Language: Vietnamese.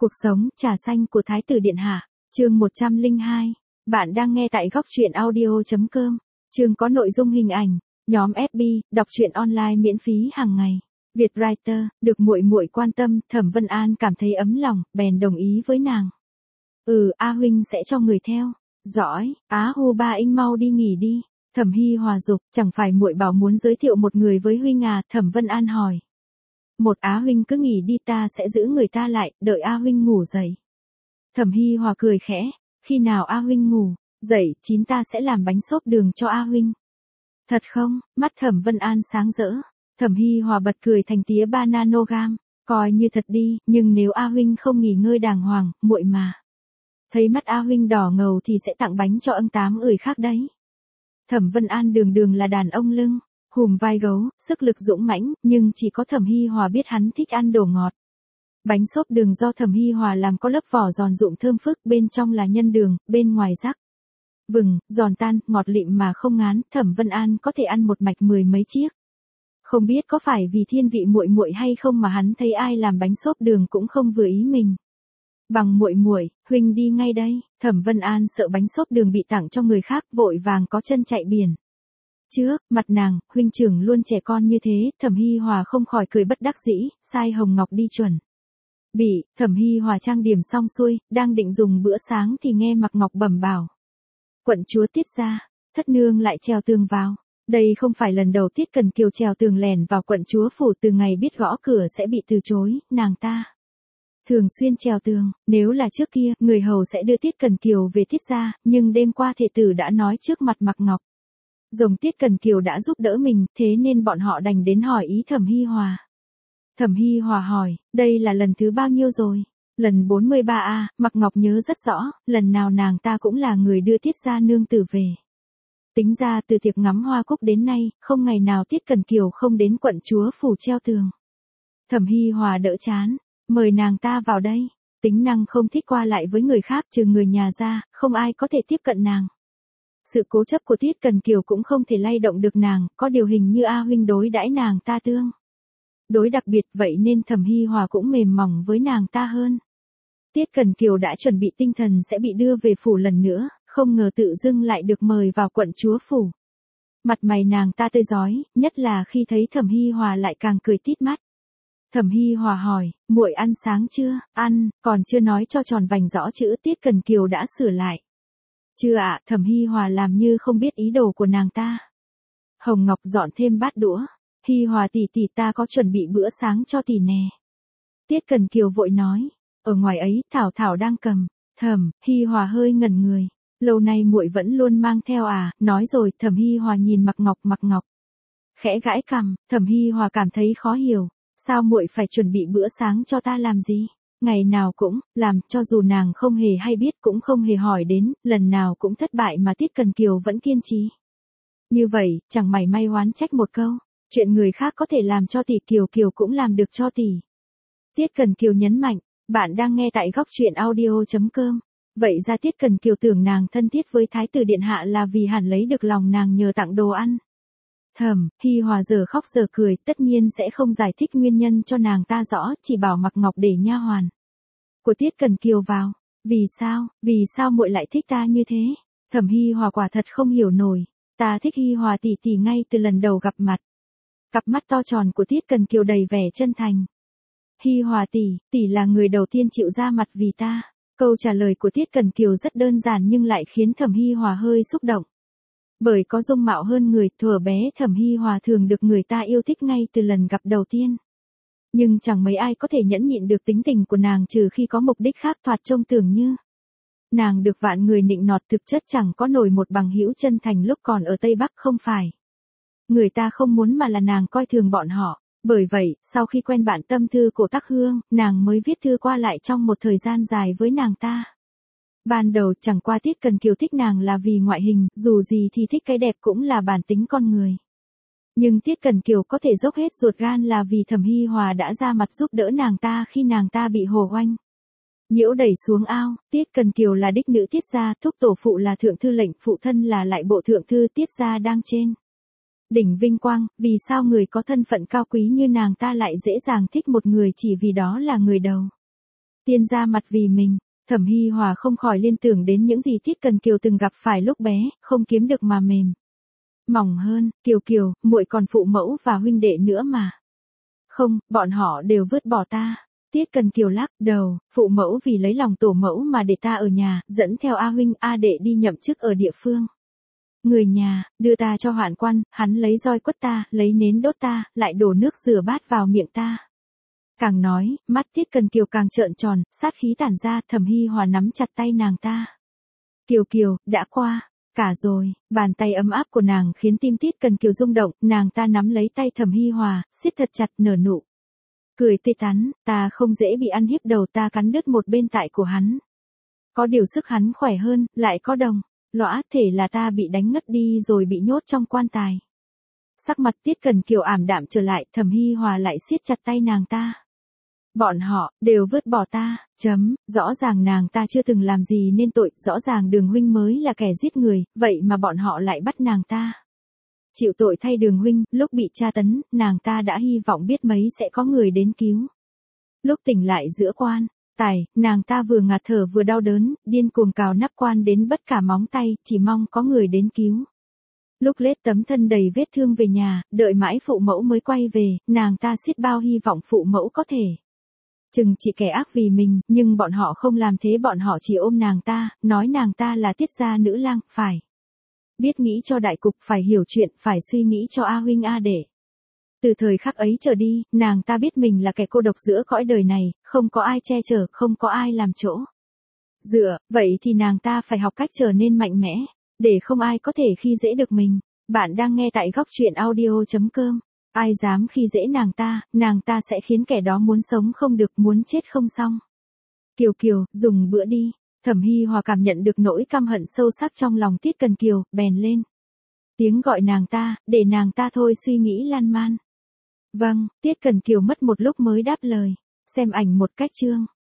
Cuộc sống trà xanh của Thái tử Điện Hạ, chương 102. Bạn đang nghe tại góc truyện audio.com. Chương có nội dung hình ảnh, nhóm FB, đọc truyện online miễn phí hàng ngày. Vietwriter, được muội muội quan tâm, Thẩm Vân An cảm thấy ấm lòng, bèn đồng ý với nàng. A huynh sẽ cho người theo. Giỏi, Á Hu Ba Inh mau đi nghỉ đi. Thẩm Hi Hòa dục, chẳng phải muội bảo muốn giới thiệu một người với huynh à? Thẩm Vân An hỏi. Một Á huynh cứ nghỉ đi, ta sẽ giữ người ta lại, đợi A huynh ngủ dậy. Thẩm Hi Hòa cười khẽ, khi nào A huynh ngủ dậy, chín ta sẽ làm bánh xốp đường cho A huynh. Thật không? Mắt Thẩm Vân An sáng rỡ. Thẩm Hi Hòa bật cười thành tía bananogam, coi như thật đi, nhưng nếu A huynh không nghỉ ngơi đàng hoàng, muội mà thấy mắt A huynh đỏ ngầu thì sẽ tặng bánh cho 8 người khác đấy. Thẩm Vân An đường là đàn ông lưng, hùm vai gấu, sức lực dũng mãnh, nhưng chỉ có Thẩm Hi Hòa biết hắn thích ăn đồ ngọt. Bánh xốp đường do Thẩm Hi Hòa làm có lớp vỏ giòn rụm thơm phức, bên trong là nhân đường, bên ngoài rắc vừng, giòn tan, ngọt lịm mà không ngán. Thẩm Vân An có thể ăn một mạch 10 mấy chiếc. Không biết có phải vì thiên vị muội muội hay không mà hắn thấy ai làm bánh xốp đường cũng không vừa ý mình. Bằng muội muội, huynh đi ngay đây. Thẩm Vân An sợ bánh xốp đường bị tặng cho người khác, vội vàng có chân chạy biển. Trước mặt nàng, huynh trưởng luôn trẻ con như thế. Thẩm Hi Hòa không khỏi cười bất đắc dĩ, sai Hồng Ngọc đi chuẩn bị. Thẩm Hi Hòa trang điểm xong xuôi, đang định dùng bữa sáng thì nghe Mạc Ngọc bẩm bảo. Quận chúa Tiết gia, thất nương lại trèo tường vào. Đây không phải lần đầu Tiết Cần Kiều trèo tường lẻn vào quận chúa phủ, từ ngày biết gõ cửa sẽ bị từ chối, nàng ta thường xuyên trèo tường. Nếu là trước kia, người hầu sẽ đưa Tiết Cần Kiều về Tiết gia, nhưng đêm qua thể tử đã nói trước mặt Mạc Ngọc rồng Tiết Cần Kiều đã giúp đỡ mình, thế nên bọn họ đành đến hỏi ý Thẩm Hi Hòa. Thẩm Hi Hòa hỏi, đây là lần thứ bao nhiêu rồi? Lần 43 a. Mạc Ngọc nhớ rất rõ, lần nào nàng ta cũng là người đưa Tiết gia nương tử về. Tính ra từ tiệc ngắm hoa cúc đến nay, không ngày nào Tiết Cần Kiều không đến quận chúa phủ treo tường. Thẩm Hi Hòa đỡ chán, mời nàng ta vào đây. Tính năng không thích qua lại với người khác, trừ người nhà ra, không ai có thể tiếp cận nàng. Sự cố chấp của Tiết Cần Kiều cũng không thể lay động được nàng, có điều hình như A huynh đối đãi nàng ta tương đối đặc biệt, vậy nên Thẩm Hi Hòa cũng mềm mỏng với nàng ta hơn. Tiết Cần Kiều đã chuẩn bị tinh thần sẽ bị đưa về phủ lần nữa, không ngờ tự dưng lại được mời vào quận chúa phủ. Mặt mày nàng ta tươi rói, nhất là khi thấy Thẩm Hi Hòa lại càng cười tít mắt. Thẩm Hi Hòa hỏi, muội ăn sáng chưa? Ăn, còn chưa nói cho tròn vành rõ chữ Tiết Cần Kiều đã sửa lại. Chưa ạ. Thẩm Hi Hòa làm như không biết ý đồ của nàng ta. Hồng Ngọc dọn thêm bát đũa. Hi Hòa tỷ tỷ, ta có chuẩn bị bữa sáng cho tỷ nè. Tiết Cần Kiều vội nói, ở ngoài ấy Thảo Thảo đang cầm. Thẩm Hi Hòa hơi ngẩn người, lâu nay muội vẫn luôn mang theo à? Nói rồi. Thẩm Hi Hòa nhìn Mạc Ngọc khẽ gãi cằm. Thẩm Hi Hòa cảm thấy khó hiểu, sao muội phải chuẩn bị bữa sáng cho ta làm gì? Ngày nào cũng làm, cho dù nàng không hề hay biết cũng không hề hỏi đến, lần nào cũng thất bại mà Tiết Cần Kiều vẫn kiên trì. Như vậy, chẳng mảy may oán trách một câu, chuyện người khác có thể làm cho tỷ, Kiều cũng làm được cho tỷ. Tiết Cần Kiều nhấn mạnh, bạn đang nghe tại góc truyện audio.com. Vậy ra Tiết Cần Kiều tưởng nàng thân thiết với Thái tử Điện Hạ là vì hẳn lấy được lòng nàng nhờ tặng đồ ăn. Thẩm Hi Hòa giờ khóc giờ cười, tất nhiên sẽ không giải thích nguyên nhân cho nàng ta rõ, chỉ bảo Mạc Ngọc để nha hoàn của Tiết Cần Kiều vào. Vì sao muội lại thích ta như thế? Thẩm Hi Hòa quả thật không hiểu nổi. Ta thích Hi Hòa tỷ tỷ ngay từ lần đầu gặp mặt. Cặp mắt to tròn của Tiết Cần Kiều đầy vẻ chân thành. Hi Hòa tỷ là người đầu tiên chịu ra mặt vì ta. Câu trả lời của Tiết Cần Kiều rất đơn giản nhưng lại khiến Thẩm Hi Hòa hơi xúc động. Bởi có dung mạo hơn người, thuở bé Thẩm Hi Hòa thường được người ta yêu thích ngay từ lần gặp đầu tiên. Nhưng chẳng mấy ai có thể nhẫn nhịn được tính tình của nàng trừ khi có mục đích khác, thoạt trông tưởng như nàng được vạn người nịnh nọt, thực chất chẳng có nổi một bằng hữu chân thành lúc còn ở Tây Bắc. Không phải người ta không muốn mà là nàng coi thường bọn họ. Bởi vậy, sau khi quen bạn tâm thư Cổ Tắc Hương, nàng mới viết thư qua lại trong một thời gian dài với nàng ta. Ban đầu chẳng qua Tiết Cần Kiều thích nàng là vì ngoại hình, dù gì thì thích cái đẹp cũng là bản tính con người. Nhưng Tiết Cần Kiều có thể dốc hết ruột gan là vì Thẩm Hi Hòa đã ra mặt giúp đỡ nàng ta khi nàng ta bị hồ oanh nhiễu đẩy xuống ao. Tiết Cần Kiều là đích nữ Tiết gia, thúc tổ phụ là thượng thư lệnh, phụ thân là lại bộ thượng thư. Tiết gia đang trên đỉnh vinh quang, vì sao người có thân phận cao quý như nàng ta lại dễ dàng thích một người chỉ vì đó là người đầu tiên ra mặt vì mình. Thẩm Hi Hòa không khỏi liên tưởng đến những gì Tiết Cần Kiều từng gặp phải lúc bé, không kiếm được mà mềm mỏng hơn. Kiều Kiều, muội còn phụ mẫu và huynh đệ nữa mà. Không, bọn họ đều vứt bỏ ta. Tiết Cần Kiều lắc đầu, phụ mẫu vì lấy lòng tổ mẫu mà để ta ở nhà, dẫn theo A huynh A đệ đi nhậm chức ở địa phương. Người nhà, đưa ta cho hoạn quan, hắn lấy roi quất ta, lấy nến đốt ta, lại đổ nước rửa bát vào miệng ta. Càng nói, mắt Tiết Cần Kiều càng trợn tròn, sát khí tản ra. Thẩm Hi Hòa nắm chặt tay nàng ta. Kiều Kiều, đã qua. Cả rồi. Bàn tay ấm áp của nàng khiến tim Tiết Cần Kiều rung động, nàng ta nắm lấy tay Thẩm Hi Hòa, siết thật chặt, nở nụ cười tươi tắn. Ta không dễ bị ăn hiếp đầu, ta cắn đứt một bên tại của hắn. Có điều sức hắn khỏe hơn, lại có đồng. Lõa, thể là ta bị đánh ngất đi rồi bị nhốt trong quan tài. Sắc mặt Tiết Cần Kiều ảm đạm trở lại, Thẩm Hi Hòa lại siết chặt tay nàng ta. Bọn họ, đều vứt bỏ ta, rõ ràng nàng ta chưa từng làm gì nên tội, rõ ràng Đường huynh mới là kẻ giết người, vậy mà bọn họ lại bắt nàng ta. Chịu tội thay Đường huynh, lúc bị tra tấn, nàng ta đã hy vọng biết mấy sẽ có người đến cứu. Lúc tỉnh lại giữa quan tài, nàng ta vừa ngạt thở vừa đau đớn, điên cuồng cào nắp quan đến bất cả móng tay, chỉ mong có người đến cứu. Lúc lết tấm thân đầy vết thương về nhà, đợi mãi phụ mẫu mới quay về, nàng ta xiết bao hy vọng phụ mẫu có thể chừng trị kẻ ác vì mình, nhưng bọn họ không làm thế, bọn họ chỉ ôm nàng ta, nói nàng ta là Tiết gia nữ lang, phải biết nghĩ cho đại cục, phải hiểu chuyện, phải suy nghĩ cho A huynh A đệ. Từ thời khắc ấy trở đi, nàng ta biết mình là kẻ cô độc giữa cõi đời này, không có ai che chở, không có ai làm chỗ dựa, vậy thì nàng ta phải học cách trở nên mạnh mẽ, để không ai có thể khi dễ được mình. Bạn đang nghe tại góc truyện audio.com. Ai dám khi dễ nàng ta sẽ khiến kẻ đó muốn sống không được, muốn chết không xong. Kiều Kiều, dùng bữa đi. Thẩm Hi Hòa cảm nhận được nỗi căm hận sâu sắc trong lòng Tiết Cần Kiều, bèn lên tiếng gọi nàng ta, để nàng ta thôi suy nghĩ lan man. Vâng, Tiết Cần Kiều mất một lúc mới đáp lời. Xem ảnh một cách chương.